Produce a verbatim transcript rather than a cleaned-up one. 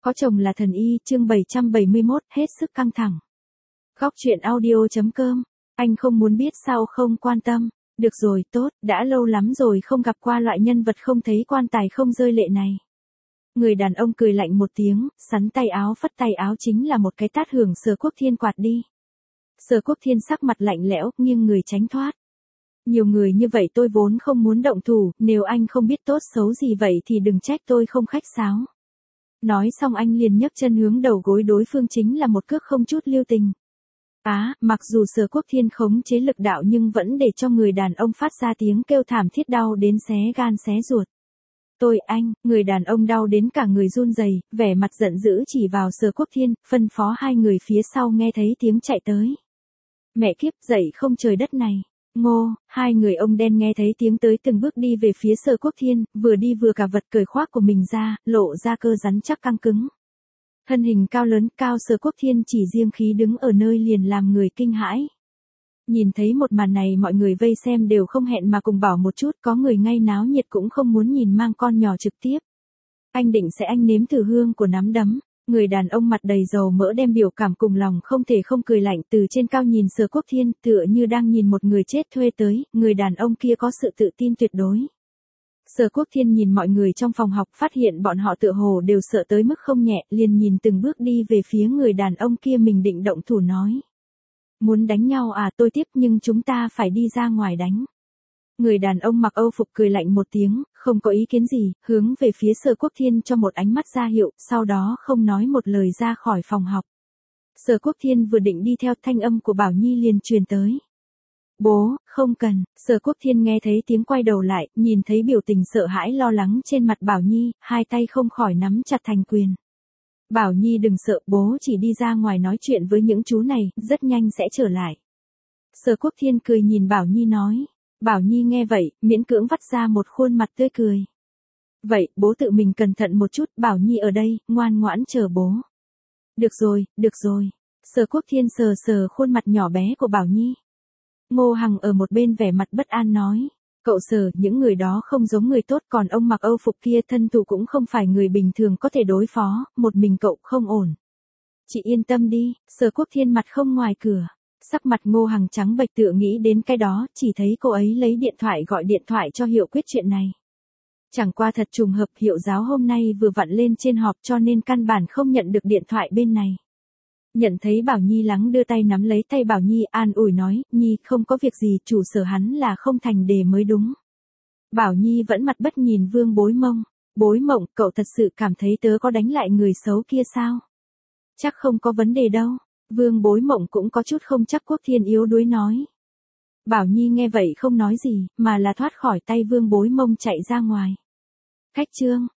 Có chồng là thần y, chương bảy trăm bảy mươi mốt, hết sức căng thẳng. Góc truyện audio.com, anh không muốn biết sao không quan tâm. Được rồi, tốt, đã lâu lắm rồi không gặp qua loại nhân vật không thấy quan tài không rơi lệ này. Người đàn ông cười lạnh một tiếng, sắn tay áo phất tay áo chính là một cái tát hưởng Sở Quốc Thiên quạt đi. Sở Quốc Thiên sắc mặt lạnh lẽo, nhưng người tránh thoát. Nhiều người như vậy tôi vốn không muốn động thủ, nếu anh không biết tốt xấu gì vậy thì đừng trách tôi không khách sáo. Nói xong anh liền nhấc chân hướng đầu gối đối phương chính là một cước không chút lưu tình. Á, à, mặc dù Sở Quốc Thiên khống chế lực đạo nhưng vẫn để cho người đàn ông phát ra tiếng kêu thảm thiết đau đến xé gan xé ruột. Tôi anh, người đàn ông đau đến cả người run rẩy, vẻ mặt giận dữ chỉ vào Sở Quốc Thiên, phân phó hai người phía sau nghe thấy tiếng chạy tới. Mẹ kiếp, dậy không trời đất này. Ngô, hai người ông đen nghe thấy tiếng tới từng bước đi về phía Sở Quốc Thiên, vừa đi vừa cả vật cởi khoác của mình ra, lộ ra cơ rắn chắc căng cứng. Thân hình cao lớn, cao Sở Quốc Thiên chỉ riêng khí đứng ở nơi liền làm người kinh hãi. Nhìn thấy một màn này mọi người vây xem đều không hẹn mà cùng bảo một chút, có người ngay náo nhiệt cũng không muốn nhìn mang con nhỏ trực tiếp. Anh định sẽ anh nếm thử hương của nắm đấm. Người đàn ông mặt đầy dầu mỡ đem biểu cảm cùng lòng không thể không cười lạnh từ trên cao nhìn Sở Quốc Thiên tựa như đang nhìn một người chết thuê tới, người đàn ông kia có sự tự tin tuyệt đối. Sở Quốc Thiên nhìn mọi người trong phòng học phát hiện bọn họ tựa hồ đều sợ tới mức không nhẹ, liền nhìn từng bước đi về phía người đàn ông kia mình định động thủ nói. Muốn đánh nhau à, tôi tiếp nhưng chúng ta phải đi ra ngoài đánh. Người đàn ông mặc Âu phục cười lạnh một tiếng, không có ý kiến gì, hướng về phía Sở Quốc Thiên cho một ánh mắt ra hiệu, sau đó không nói một lời ra khỏi phòng học. Sở Quốc Thiên vừa định đi theo thanh âm của Bảo Nhi liền truyền tới. Bố, không cần, Sở Quốc Thiên nghe thấy tiếng quay đầu lại, nhìn thấy biểu tình sợ hãi lo lắng trên mặt Bảo Nhi, hai tay không khỏi nắm chặt thành quyền. Bảo Nhi đừng sợ, bố chỉ đi ra ngoài nói chuyện với những chú này, rất nhanh sẽ trở lại. Sở Quốc Thiên cười nhìn Bảo Nhi nói. Bảo Nhi nghe vậy, miễn cưỡng vắt ra một khuôn mặt tươi cười. Vậy, bố tự mình cẩn thận một chút, Bảo Nhi ở đây, ngoan ngoãn chờ bố. Được rồi, được rồi. Sở Quốc Thiên sờ sờ khuôn mặt nhỏ bé của Bảo Nhi. Ngô Hằng ở một bên vẻ mặt bất an nói. Cậu Sở, những người đó không giống người tốt, còn ông mặc Âu phục kia thân thủ cũng không phải người bình thường có thể đối phó, một mình cậu không ổn. Chị yên tâm đi, Sở Quốc Thiên mặt không ngoài cửa. Sắc mặt Ngô Hằng trắng bệch tựa nghĩ đến cái đó, chỉ thấy cô ấy lấy điện thoại gọi điện thoại cho Hiệu quyết chuyện này. Chẳng qua thật trùng hợp Hiệu giáo hôm nay vừa vặn lên trên họp cho nên căn bản không nhận được điện thoại bên này. Nhận thấy Bảo Nhi lắng đưa tay nắm lấy tay Bảo Nhi an ủi nói, Nhi không có việc gì, chủ Sở hắn là không thành đề mới đúng. Bảo Nhi vẫn mặt bất nhìn Vương Bối Mông. Bối Mộng, cậu thật sự cảm thấy tớ có đánh lại người xấu kia sao? Chắc không có vấn đề đâu. Vương Bối Mộng cũng có chút không chắc. Quốc Thiên yếu đuối nói. Bảo Nhi nghe vậy không nói gì, mà là thoát khỏi tay Vương Bối Mông chạy ra ngoài. Khách trương,